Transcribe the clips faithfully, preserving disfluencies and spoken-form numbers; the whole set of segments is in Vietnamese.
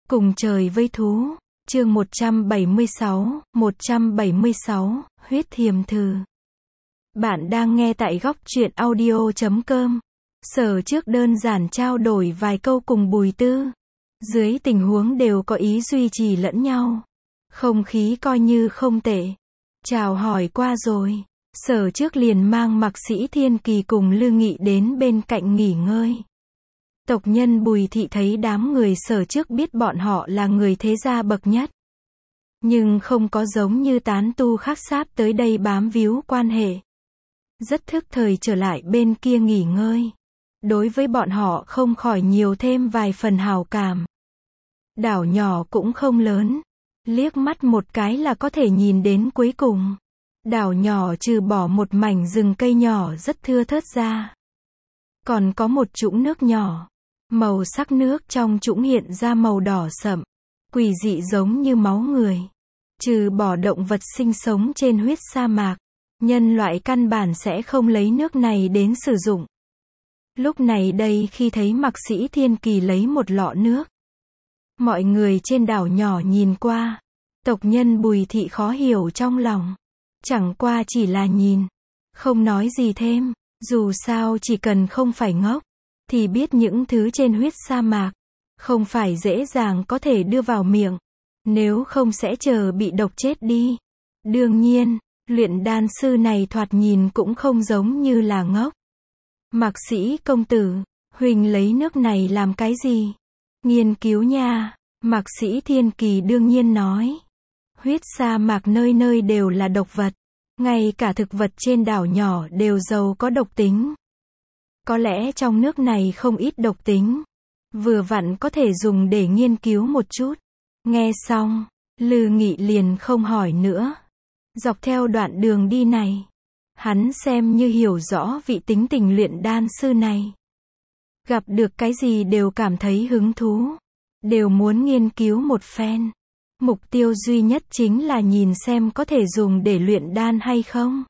Cùng trời với thú, chương một trăm bảy mươi sáu, một trăm bảy mươi sáu, huyết thiềm thử. Bạn đang nghe tại góc truyện audio chấm com. Sở trước đơn giản trao đổi vài câu cùng Bùi Tư. Dưới tình huống đều có ý duy trì lẫn nhau. Không khí coi như không tệ. Chào hỏi qua rồi. Sở trước liền mang Mạc Sĩ Thiên Kỳ cùng Lư Nghị đến bên cạnh nghỉ ngơi. Tộc nhân Bùi thị thấy đám người Sở trước biết bọn họ là người thế gia bậc nhất. Nhưng không có giống như tán tu khác sáp tới đây bám víu quan hệ. Rất thức thời trở lại bên kia nghỉ ngơi. Đối với bọn họ không khỏi nhiều thêm vài phần hào cảm. Đảo nhỏ cũng không lớn. Liếc mắt một cái là có thể nhìn đến cuối cùng. Đảo nhỏ trừ bỏ một mảnh rừng cây nhỏ rất thưa thớt ra. Còn có một trũng nước nhỏ. Màu sắc nước trong trũng hiện ra màu đỏ sậm. Quỷ dị giống như máu người. Trừ bỏ động vật sinh sống trên huyết sa mạc. Nhân loại căn bản sẽ không lấy nước này đến sử dụng. Lúc này đây khi thấy Mạc Sĩ Thiên Kỳ lấy một lọ nước. Mọi người trên đảo nhỏ nhìn qua. Tộc nhân Bùi thị khó hiểu trong lòng. Chẳng qua chỉ là nhìn. Không nói gì thêm. Dù sao chỉ cần không phải ngốc. Thì biết những thứ trên huyết sa mạc. Không phải dễ dàng có thể đưa vào miệng. Nếu không sẽ chờ bị độc chết đi. Đương nhiên, luyện đan sư này thoạt nhìn cũng không giống như là ngốc. Mạc Sĩ công tử, huỳnh lấy nước này làm cái gì? Nghiên cứu nha. Mạc Sĩ Thiên Kỳ đương nhiên nói. Huyết sa mạc nơi nơi đều là độc vật. Ngay cả thực vật trên đảo nhỏ đều giàu có độc tính. Có lẽ trong nước này không ít độc tính. Vừa vặn có thể dùng để nghiên cứu một chút. Nghe xong, Lư Nghị liền không hỏi nữa. Dọc theo đoạn đường đi này, hắn xem như hiểu rõ vị tính tình luyện đan sư này. Gặp được cái gì đều cảm thấy hứng thú. Đều muốn nghiên cứu một phen. Mục tiêu duy nhất chính là nhìn xem có thể dùng để luyện đan hay không.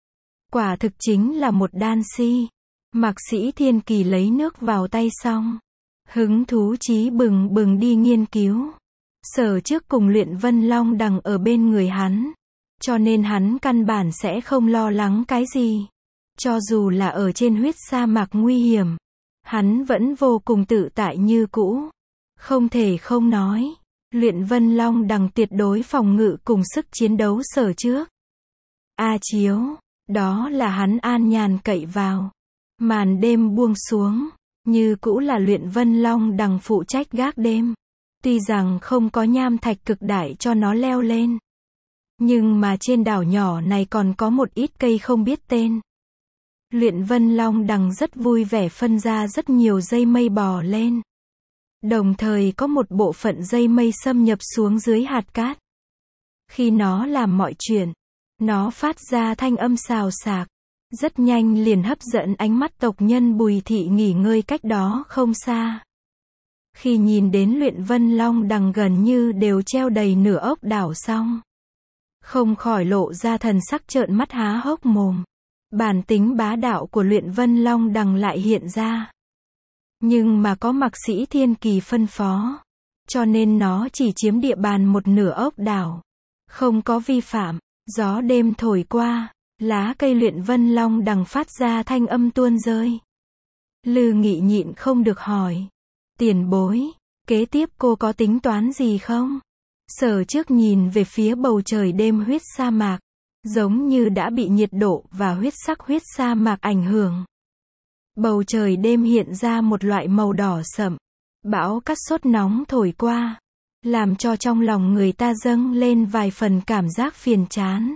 Quả thực chính là một đan si. Mạc Sĩ Thiên Kỳ lấy nước vào tay xong. Hứng thú chí bừng bừng đi nghiên cứu. Sở trước cùng Luyện Vân Long đằng ở bên người hắn. Cho nên hắn căn bản sẽ không lo lắng cái gì. Cho dù là ở trên huyết sa mạc nguy hiểm. Hắn vẫn vô cùng tự tại như cũ. Không thể không nói. Luyện Vân Long đằng tuyệt đối phòng ngự cùng sức chiến đấu Sở trước. A Chiếu. Đó là hắn an nhàn cậy vào. Màn đêm buông xuống. Như cũ là Luyện Vân Long đằng phụ trách gác đêm. Tuy rằng không có nham thạch cực đại cho nó leo lên. Nhưng mà trên đảo nhỏ này còn có một ít cây không biết tên. Luyện Vân Long đằng rất vui vẻ phân ra rất nhiều dây mây bò lên. Đồng thời có một bộ phận dây mây xâm nhập xuống dưới hạt cát. Khi nó làm mọi chuyện, nó phát ra thanh âm xào xạc. Rất nhanh liền hấp dẫn ánh mắt tộc nhân Bùi thị nghỉ ngơi cách đó không xa. Khi nhìn đến Luyện Vân Long đằng gần như đều treo đầy nửa ốc đảo xong. Không khỏi lộ ra thần sắc trợn mắt há hốc mồm. Bản tính bá đạo của Luyện Vân Long đằng lại hiện ra. Nhưng mà có Mạc Sĩ Thiên Kỳ phân phó. Cho nên nó chỉ chiếm địa bàn một nửa ốc đảo. Không có vi phạm. Gió đêm thổi qua. Lá cây Luyện Vân Long đằng phát ra thanh âm tuôn rơi. Lư Nghị nhịn không được hỏi. Tiền bối, kế tiếp cô có tính toán gì không? Sở trước nhìn về phía bầu trời đêm huyết sa mạc. Giống như đã bị nhiệt độ và huyết sắc huyết sa mạc ảnh hưởng. Bầu trời đêm hiện ra một loại màu đỏ sậm. Bão cát sốt nóng thổi qua. Làm cho trong lòng người ta dâng lên vài phần cảm giác phiền chán.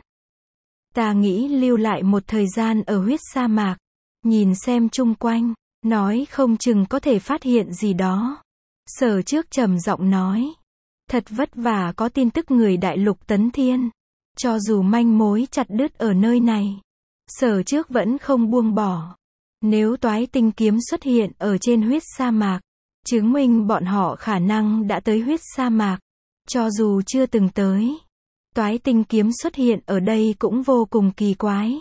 Ta nghĩ lưu lại một thời gian ở huyết sa mạc. Nhìn xem chung quanh. Nói không chừng có thể phát hiện gì đó. Sở trước trầm giọng nói. Thật vất vả có tin tức người đại lục Tấn Thiên. Cho dù manh mối chặt đứt ở nơi này. Sở trước vẫn không buông bỏ. Nếu toái tinh kiếm xuất hiện ở trên huyết sa mạc. Chứng minh bọn họ khả năng đã tới huyết sa mạc. Cho dù chưa từng tới. Toái tinh kiếm xuất hiện ở đây cũng vô cùng kỳ quái.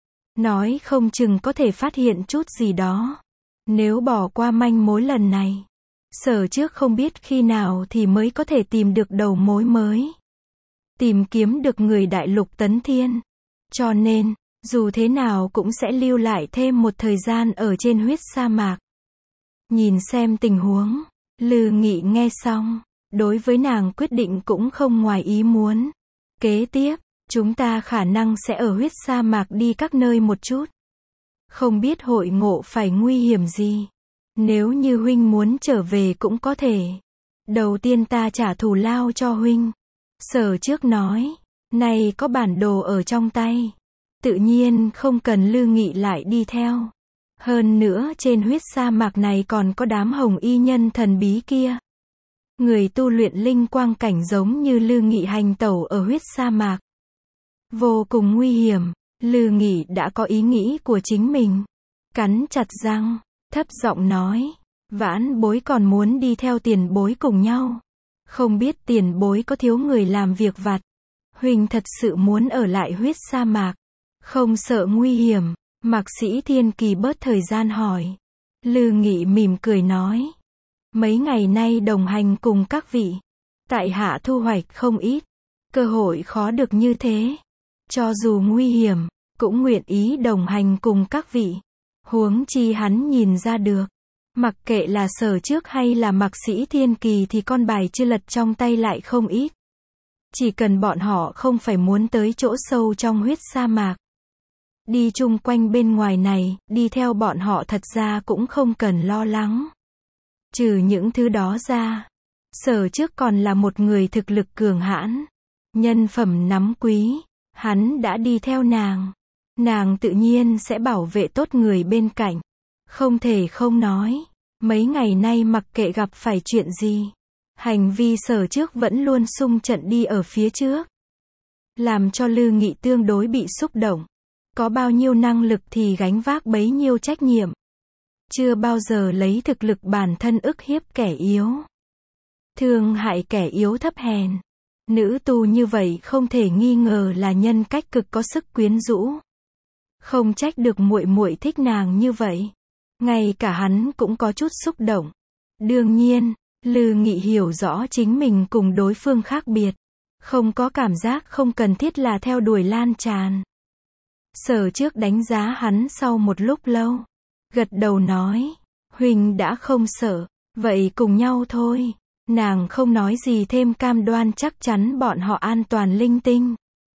Nói không chừng có thể phát hiện chút gì đó. Nếu bỏ qua manh mối lần này. Sở Trước không biết khi nào thì mới có thể tìm được đầu mối mới. Tìm kiếm được người đại lục Tấn Thiên. Cho nên, dù thế nào cũng sẽ lưu lại thêm một thời gian ở trên huyết sa mạc. Nhìn xem tình huống, Lư Nghị nghe xong, đối với nàng quyết định cũng không ngoài ý muốn. Kế tiếp, chúng ta khả năng sẽ ở huyết sa mạc đi các nơi một chút. Không biết hội ngộ phải nguy hiểm gì. Nếu như huynh muốn trở về cũng có thể. Đầu tiên ta trả thù lao cho huynh. Sở Trước nói, này có bản đồ ở trong tay. Tự nhiên không cần Lư Nghị lại đi theo. Hơn nữa trên huyết sa mạc này còn có đám hồng y nhân thần bí kia. Người tu luyện linh quang cảnh giống như Lư Nghị hành tẩu ở huyết sa mạc. Vô cùng nguy hiểm, Lư Nghị đã có ý nghĩ của chính mình. Cắn chặt răng, thấp giọng nói, vãn bối còn muốn đi theo tiền bối cùng nhau. Không biết tiền bối có thiếu người làm việc vặt. Huỳnh thật sự muốn ở lại huyết sa mạc. Không sợ nguy hiểm, Mạc Sĩ Thiên Kỳ bớt thời gian hỏi. Lư Nghị mỉm cười nói. Mấy ngày nay đồng hành cùng các vị. Tại hạ thu hoạch không ít. Cơ hội khó được như thế. Cho dù nguy hiểm, cũng nguyện ý đồng hành cùng các vị. Huống chi hắn nhìn ra được. Mặc kệ là Sở Trước hay là Mạc Sĩ Thiên Kỳ thì con bài chưa lật trong tay lại không ít. Chỉ cần bọn họ không phải muốn tới chỗ sâu trong huyết sa mạc. Đi chung quanh bên ngoài này, đi theo bọn họ thật ra cũng không cần lo lắng. Trừ những thứ đó ra, Sở Trước còn là một người thực lực cường hãn. Nhân phẩm nắm quý, hắn đã đi theo nàng. Nàng tự nhiên sẽ bảo vệ tốt người bên cạnh. Không thể không nói, mấy ngày nay mặc kệ gặp phải chuyện gì, hành vi Sở Trước vẫn luôn xung trận đi ở phía trước. Làm cho Lư Nghị tương đối bị xúc động. Có bao nhiêu năng lực thì gánh vác bấy nhiêu trách nhiệm. Chưa bao giờ lấy thực lực bản thân ức hiếp kẻ yếu. Thương hại kẻ yếu thấp hèn. Nữ tu như vậy không thể nghi ngờ là nhân cách cực có sức quyến rũ. Không trách được muội muội thích nàng như vậy. Ngay cả hắn cũng có chút xúc động. Đương nhiên, Lư Nghị hiểu rõ chính mình cùng đối phương khác biệt. Không có cảm giác không cần thiết là theo đuổi lan tràn. Sở Trước đánh giá hắn sau một lúc lâu. Gật đầu nói. Huỳnh đã không sợ. Vậy cùng nhau thôi. Nàng không nói gì thêm, cam đoan chắc chắn bọn họ an toàn linh tinh.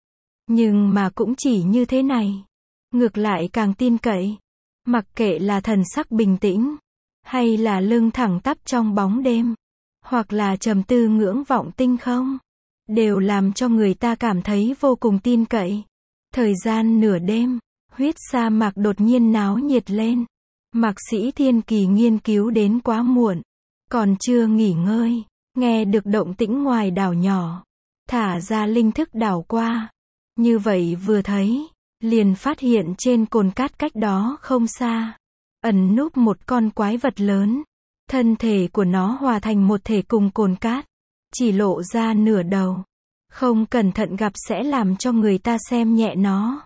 Nhưng mà cũng chỉ như thế này. Ngược lại càng tin cậy. Mặc kệ là thần sắc bình tĩnh, hay là lưng thẳng tắp trong bóng đêm, hoặc là trầm tư ngưỡng vọng tinh không, đều làm cho người ta cảm thấy vô cùng tin cậy. Thời gian nửa đêm, huyết sa mạc đột nhiên náo nhiệt lên. Mạc Sĩ Thiên Kỳ nghiên cứu đến quá muộn, còn chưa nghỉ ngơi, nghe được động tĩnh ngoài đảo nhỏ, thả ra linh thức đảo qua. Như vậy vừa thấy, liền phát hiện trên cồn cát cách đó không xa, ẩn núp một con quái vật lớn. Thân thể của nó hòa thành một thể cùng cồn cát, chỉ lộ ra nửa đầu. Không cẩn thận gặp sẽ làm cho người ta xem nhẹ nó.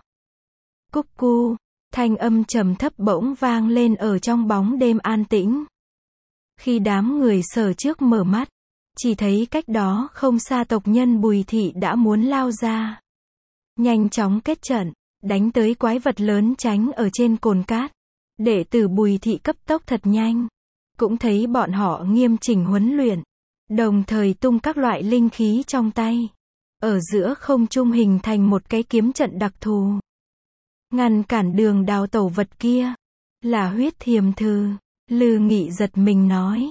Cúc cu, thanh âm trầm thấp bỗng vang lên ở trong bóng đêm an tĩnh. Khi đám người Sở Trước mở mắt, chỉ thấy cách đó không xa tộc nhân Bùi Thị đã muốn lao ra. Nhanh chóng kết trận, đánh tới quái vật lớn tránh ở trên cồn cát. Đệ tử Bùi Thị cấp tốc thật nhanh. Cũng thấy bọn họ nghiêm chỉnh huấn luyện, đồng thời tung các loại linh khí trong tay. Ở giữa không trung hình thành một cái kiếm trận đặc thù. Ngăn cản đường đào tẩu vật kia. Là huyết thiềm thư. Lư Nghị giật mình nói.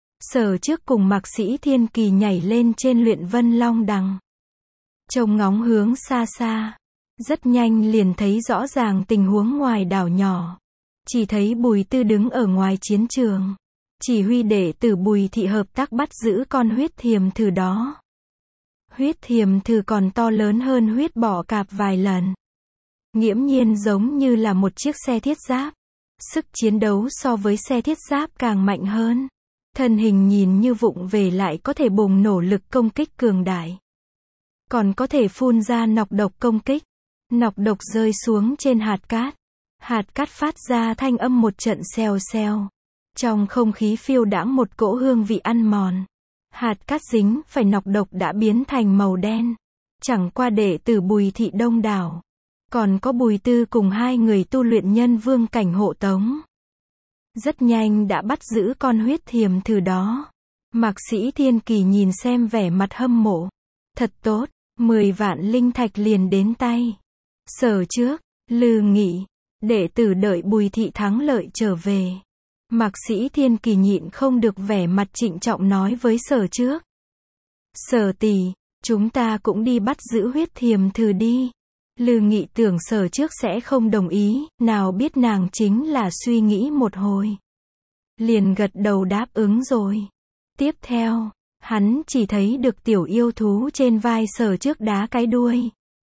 Sở Trước cùng Mạc Sĩ Thiên Kỳ nhảy lên trên luyện vân long đằng. Trông ngóng hướng xa xa. Rất nhanh liền thấy rõ ràng tình huống ngoài đảo nhỏ. Chỉ thấy Bùi Tư đứng ở ngoài chiến trường. Chỉ huy đệ tử Bùi Thị hợp tác bắt giữ con huyết thiềm thử đó. Huyết thiềm thử còn to lớn hơn huyết bọ cạp vài lần. Nghiễm nhiên giống như là một chiếc xe thiết giáp. Sức chiến đấu so với xe thiết giáp càng mạnh hơn. Thân hình nhìn như vụng về lại có thể bùng nổ lực công kích cường đại. Còn có thể phun ra nọc độc công kích. Nọc độc rơi xuống trên hạt cát. Hạt cát phát ra thanh âm một trận xèo xèo. Trong không khí phiêu đãng một cỗ hương vị ăn mòn. Hạt cát dính phải nọc độc đã biến thành màu đen. Chẳng qua đệ tử Bùi thị đông đảo. Còn có Bùi Tư cùng hai người tu luyện nhân vương cảnh hộ tống. Rất nhanh đã bắt giữ con huyết thiềm thử đó. Mạc Sĩ Thiên Kỳ nhìn xem vẻ mặt hâm mộ. Thật tốt, mười vạn linh thạch liền đến tay. Sở Trước, Lư Nghị, đệ tử đợi Bùi thị thắng lợi trở về. Mạc Sĩ Thiên Kỳ nhịn không được vẻ mặt trịnh trọng nói với Sở Trước. Sở tỷ, chúng ta cũng đi bắt giữ huyết thiềm thử đi. Lư Nghị tưởng Sở Trước sẽ không đồng ý, nào biết nàng chính là suy nghĩ một hồi. Liền gật đầu đáp ứng rồi. Tiếp theo, hắn chỉ thấy được tiểu yêu thú trên vai Sở Trước đá cái đuôi.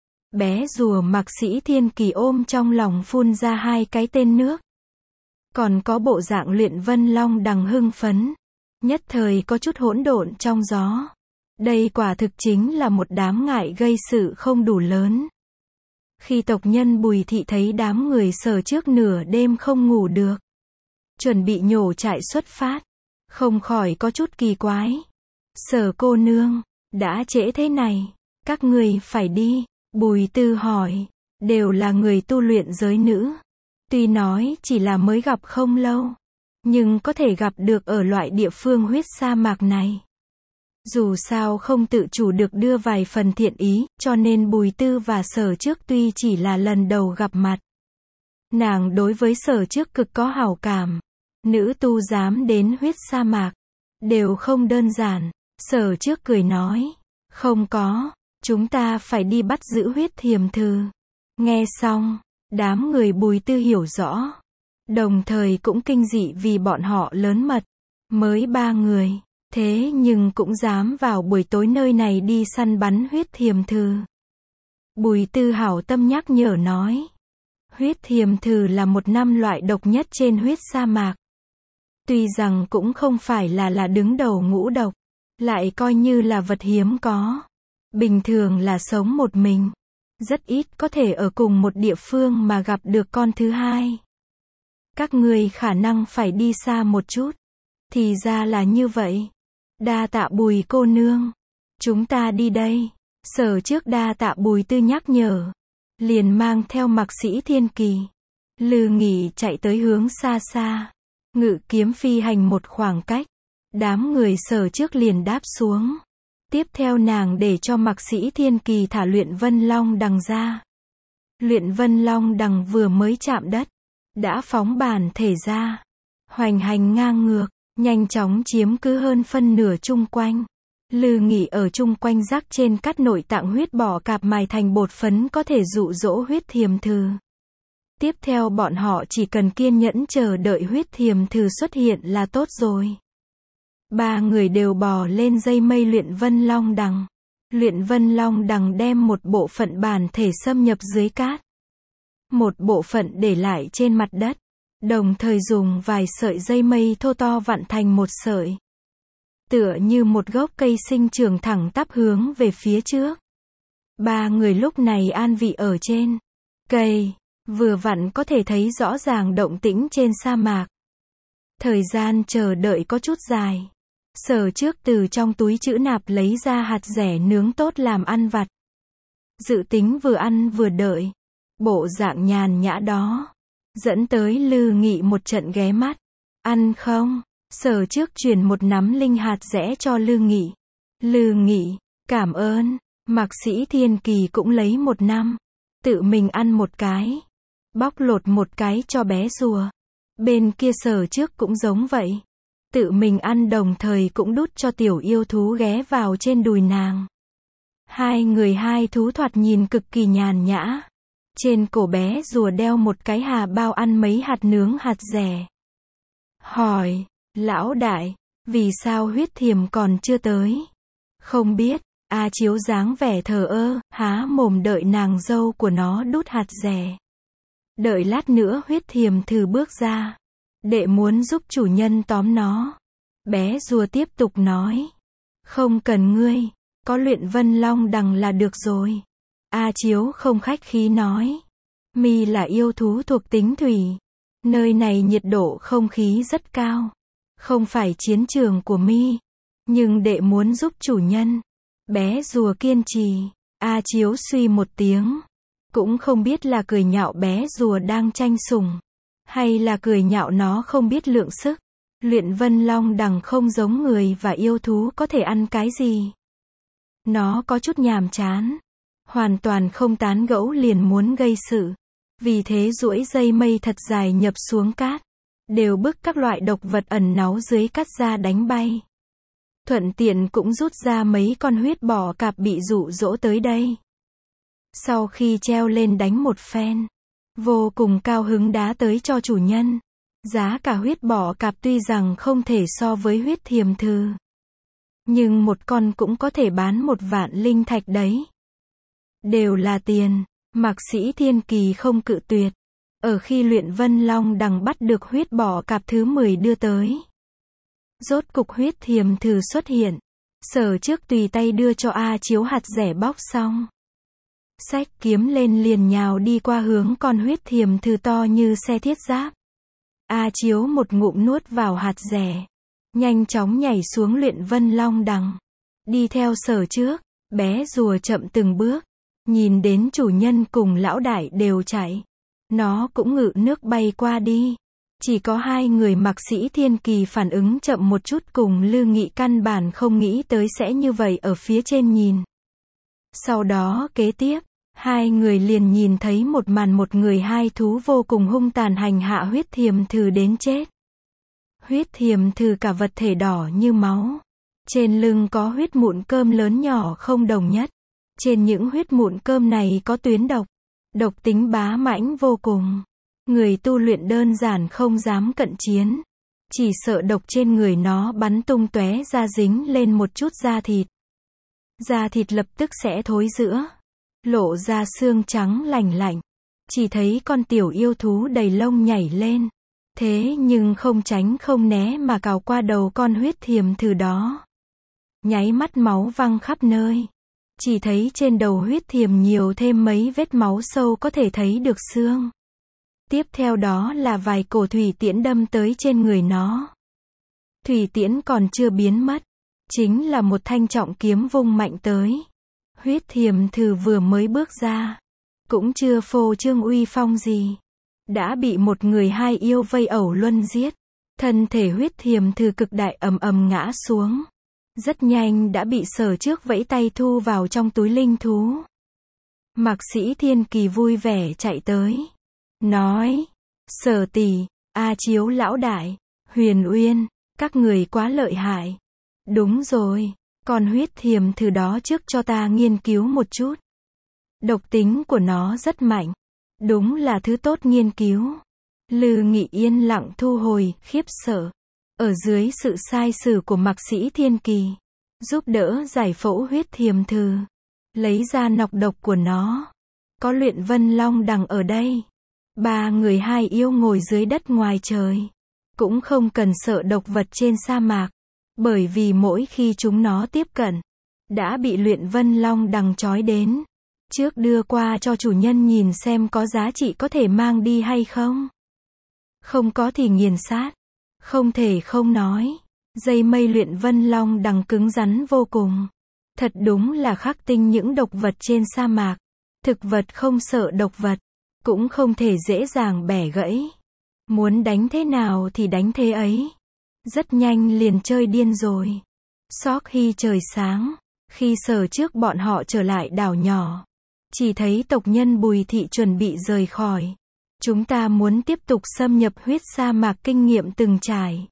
Bé rùa Mạc Sĩ Thiên Kỳ ôm trong lòng phun ra hai cái tên nước. Còn có bộ dạng Luyện Vân Long đằng hưng phấn. Nhất thời có chút hỗn độn trong gió. Đây quả thực chính là một đám ngại gây sự không đủ lớn. Khi tộc nhân Bùi thị thấy đám người Sở Trước nửa đêm không ngủ được, chuẩn bị nhổ trại xuất phát, không khỏi có chút kỳ quái. Sở cô nương, đã trễ thế này, các người phải đi. Bùi Tư hỏi, đều là người tu luyện giới nữ. Tuy nói chỉ là mới gặp không lâu, nhưng có thể gặp được ở loại địa phương huyết sa mạc này. Dù sao không tự chủ được đưa vài phần thiện ý, cho nên Bùi Tư và Sở Trước tuy chỉ là lần đầu gặp mặt. Nàng đối với Sở Trước cực có hảo cảm. Nữ tu dám đến huyết sa mạc, đều không đơn giản. Sở Trước cười nói, không có, chúng ta phải đi bắt giữ huyết thiềm thử. Nghe xong, đám người Bùi Tư hiểu rõ. Đồng thời cũng kinh dị vì bọn họ lớn mật. Mới ba người, thế nhưng cũng dám vào buổi tối nơi này đi săn bắn huyết thiềm thử. Bùi Tư hảo tâm nhắc nhở nói. Huyết thiềm thử là một năm loại độc nhất trên huyết sa mạc. Tuy rằng cũng không phải là là đứng đầu ngũ độc, lại coi như là vật hiếm có. Bình thường là sống một mình. Rất ít có thể ở cùng một địa phương mà gặp được con thứ hai. Các người khả năng phải đi xa một chút. Thì ra là như vậy. Đa tạ Bùi cô nương. Chúng ta đi đây. Sở Trước đa tạ Bùi Tư nhắc nhở. Liền mang theo Mạc Sĩ Thiên Kỳ. Lư Nghị chạy tới hướng xa xa. Ngự kiếm phi hành một khoảng cách. Đám người Sở Trước liền đáp xuống. Tiếp theo nàng để cho Mạc Sĩ Thiên Kỳ thả Luyện Vân Long đằng ra. Luyện Vân Long đằng vừa mới chạm đất, đã phóng bản thể ra. Hoành hành ngang ngược, nhanh chóng chiếm cứ hơn phân nửa chung quanh. Lư Nghị ở chung quanh rắc trên cắt nội tạng huyết bò cạp mài thành bột phấn có thể dụ dỗ huyết thiềm thử. Tiếp theo bọn họ chỉ cần kiên nhẫn chờ đợi huyết thiềm thử xuất hiện là tốt rồi. Ba người đều bò lên dây mây Luyện Vân Long đằng. Luyện Vân Long đằng đem một bộ phận bản thể xâm nhập dưới cát. Một bộ phận để lại trên mặt đất. Đồng thời dùng vài sợi dây mây thô to vặn thành một sợi. Tựa như một gốc cây sinh trưởng thẳng tắp hướng về phía trước. Ba người lúc này an vị ở trên cây. Vừa vặn có thể thấy rõ ràng động tĩnh trên sa mạc. Thời gian chờ đợi có chút dài. Sở Trước từ trong túi trữ nạp lấy ra hạt dẻ nướng tốt làm ăn vặt. Dự tính vừa ăn vừa đợi. Bộ dạng nhàn nhã đó. Dẫn tới Lư Nghị một trận ghé mắt. Ăn không? Sở Trước truyền một nắm linh hạt dẻ cho Lư Nghị. Lư Nghị, cảm ơn. Mạc Sĩ Thiên Kỳ cũng lấy một năm. Tự mình ăn một cái. Bóc lột một cái cho bé rùa. Bên kia Sở Trước cũng giống vậy. Tự mình ăn đồng thời cũng đút cho tiểu yêu thú ghé vào trên đùi nàng. Hai người hai thú thoạt nhìn cực kỳ nhàn nhã. Trên cổ bé rùa đeo một cái hà bao ăn mấy hạt nướng hạt dẻ. Hỏi, lão đại, vì sao huyết thiềm còn chưa tới? Không biết, A Chiếu dáng vẻ thờ ơ, há mồm đợi nàng dâu của nó đút hạt dẻ. Đợi lát nữa huyết thiềm thử bước ra. Đệ muốn giúp chủ nhân tóm nó. Bé rùa tiếp tục nói. Không cần ngươi, có Luyện Vân Long đằng là được rồi. A Chiếu không khách khí nói. Mi là yêu thú thuộc tính thủy. Nơi này nhiệt độ không khí rất cao. Không phải chiến trường của mi. Nhưng đệ muốn giúp chủ nhân. Bé rùa kiên trì. A Chiếu suy một tiếng. Cũng không biết là cười nhạo bé rùa đang tranh sủng. Hay là cười nhạo nó không biết lượng sức. Luyện Vân Long đằng không giống người và yêu thú có thể ăn cái gì. Nó có chút nhàm chán. Hoàn toàn không tán gẫu liền muốn gây sự. Vì thế duỗi dây mây thật dài nhập xuống cát. Đều bức các loại độc vật ẩn náu dưới cát ra đánh bay. Thuận tiện cũng rút ra mấy con huyết bò cạp bị dụ dỗ tới đây. Sau khi treo lên đánh một phen. Vô cùng cao hứng đá tới cho chủ nhân. Giá cả huyết bò cạp tuy rằng không thể so với huyết thiềm thừ. Nhưng một con cũng có thể bán một vạn linh thạch đấy. Đều là tiền. Mạc Sĩ Thiên Kỳ không cự tuyệt. Ở khi Luyện Vân Long đằng bắt được huyết bò cạp thứ mười đưa tới. Rốt cục huyết thiềm thừ xuất hiện. Sở trước tùy tay đưa cho A Chiếu hạt rẻ bóc xong. Xách kiếm lên liền nhào đi qua hướng con huyết thiềm thừ to như xe thiết giáp. A Chiếu một ngụm nuốt vào hạt rẻ. Nhanh chóng nhảy xuống Luyện Vân Long đằng. Đi theo sở trước. Bé rùa chậm từng bước. Nhìn đến chủ nhân cùng lão đại đều chạy. Nó cũng ngự nước bay qua đi. Chỉ có hai người Mạc Sĩ Thiên Kỳ phản ứng chậm một chút cùng Lư Nghị căn bản không nghĩ tới sẽ như vậy ở phía trên nhìn. Sau đó kế tiếp, hai người liền nhìn thấy một màn một người hai thú vô cùng hung tàn hành hạ huyết thiềm thừ đến chết. Huyết thiềm thừ cả vật thể đỏ như máu. Trên lưng có huyết mụn cơm lớn nhỏ không đồng nhất. Trên những huyết mụn cơm này có tuyến độc. Độc tính bá mãnh vô cùng. Người tu luyện đơn giản không dám cận chiến. Chỉ sợ độc trên người nó bắn tung tóe ra dính lên một chút da thịt. Da thịt lập tức sẽ thối rữa. Lộ ra xương trắng lành lạnh. Chỉ thấy con tiểu yêu thú đầy lông nhảy lên. Thế nhưng không tránh không né mà cào qua đầu con huyết thiềm thừ đó. Nháy mắt máu văng khắp nơi. Chỉ thấy trên đầu huyết thiềm nhiều thêm mấy vết máu sâu có thể thấy được xương. Tiếp theo đó là vài cổ thủy tiễn đâm tới trên người nó. Thủy tiễn còn chưa biến mất. Chính là một thanh trọng kiếm vung mạnh tới. Huyết thiềm thừ vừa mới bước ra. Cũng chưa phô trương uy phong gì. Đã bị một người hai yêu vây ẩu luân giết. Thân thể huyết thiềm thừ cực đại ầm ầm ngã xuống. Rất nhanh đã bị sở trước vẫy tay thu vào trong túi linh thú. Mạc Sĩ Thiên Kỳ vui vẻ chạy tới. Nói. Sở tỷ, A Chiếu lão đại, Huyền Uyên, các người quá lợi hại. Đúng rồi, con huyết thiềm thừ đó trước cho ta nghiên cứu một chút. Độc tính của nó rất mạnh. Đúng là thứ tốt nghiên cứu. Lư Nghị yên lặng thu hồi, khiếp sợ. Ở dưới sự sai sử của Mạc Sĩ Thiên Kỳ, giúp đỡ giải phẫu huyết thiềm thừ, lấy ra nọc độc của nó. Có Luyện Vân Long đằng ở đây. Ba người hai yêu ngồi dưới đất ngoài trời. Cũng không cần sợ độc vật trên sa mạc. Bởi vì mỗi khi chúng nó tiếp cận, đã bị Luyện Vân Long đằng trói đến. Trước đưa qua cho chủ nhân nhìn xem có giá trị có thể mang đi hay không. Không có thì nghiền sát. Không thể không nói. Dây mây Luyện Vân Long đằng cứng rắn vô cùng. Thật đúng là khắc tinh những độc vật trên sa mạc. Thực vật không sợ độc vật. Cũng không thể dễ dàng bẻ gãy. Muốn đánh thế nào thì đánh thế ấy. Rất nhanh liền chơi điên rồi. Sau khi trời sáng, khi sở trước bọn họ trở lại đảo nhỏ, chỉ thấy tộc nhân Bùi Thị chuẩn bị rời khỏi. Chúng ta muốn tiếp tục xâm nhập huyết sa mạc kinh nghiệm từng trải.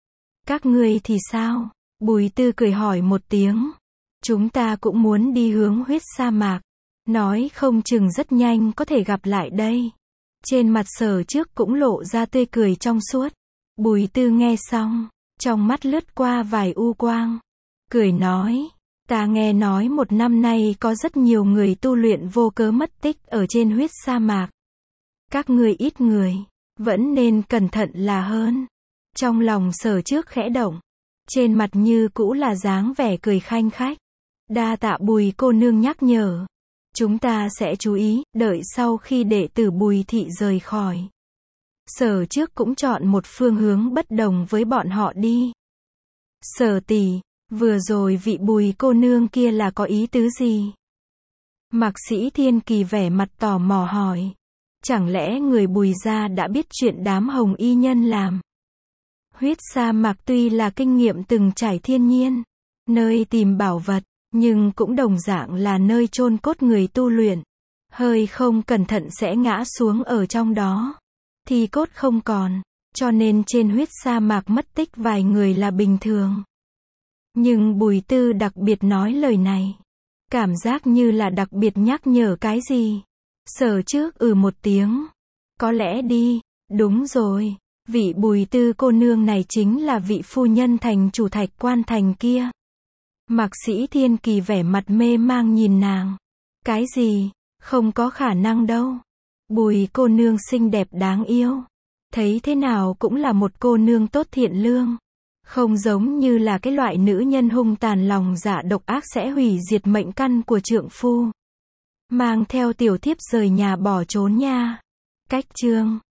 Các ngươi thì sao? Bùi Tư cười hỏi một tiếng. Chúng ta cũng muốn đi hướng huyết sa mạc. Nói không chừng rất nhanh có thể gặp lại đây. Trên mặt sở trước cũng lộ ra tươi cười trong suốt. Bùi Tư nghe xong, trong mắt lướt qua vài u quang. Cười nói, ta nghe nói một năm nay có rất nhiều người tu luyện vô cớ mất tích ở trên huyết sa mạc. Các ngươi ít người, vẫn nên cẩn thận là hơn. Trong lòng sở trước khẽ động. Trên mặt như cũ là dáng vẻ cười khanh khách. Đa tạ Bùi cô nương nhắc nhở. Chúng ta sẽ chú ý, đợi sau khi đệ tử Bùi Thị rời khỏi. Sở trước cũng chọn một phương hướng bất đồng với bọn họ đi. Sở tỷ, vừa rồi vị Bùi cô nương kia là có ý tứ gì? Mạc Sĩ Thiên Kỳ vẻ mặt tò mò hỏi. Chẳng lẽ người Bùi gia đã biết chuyện đám hồng y nhân làm? Huyết sa mạc tuy là kinh nghiệm từng trải thiên nhiên, nơi tìm bảo vật, nhưng cũng đồng dạng là nơi chôn cốt người tu luyện. Hơi không cẩn thận sẽ ngã xuống ở trong đó. Thì cốt không còn, cho nên trên huyết sa mạc mất tích vài người là bình thường. Nhưng Bùi Tư đặc biệt nói lời này. Cảm giác như là đặc biệt nhắc nhở cái gì. Sở trước ừ một tiếng. Có lẽ đi, đúng rồi. Vị Bùi Tư cô nương này chính là vị phu nhân thành chủ Thạch Quan Thành kia. Mạc Sĩ Thiên Kỳ vẻ mặt mê mang nhìn nàng. Cái gì? Không có khả năng đâu. Bùi cô nương xinh đẹp đáng yêu. Thấy thế nào cũng là một cô nương tốt thiện lương. Không giống như là cái loại nữ nhân hung tàn lòng dạ độc ác sẽ hủy diệt mệnh căn của trượng phu. Mang theo tiểu thiếp rời nhà bỏ trốn nha. Cách chương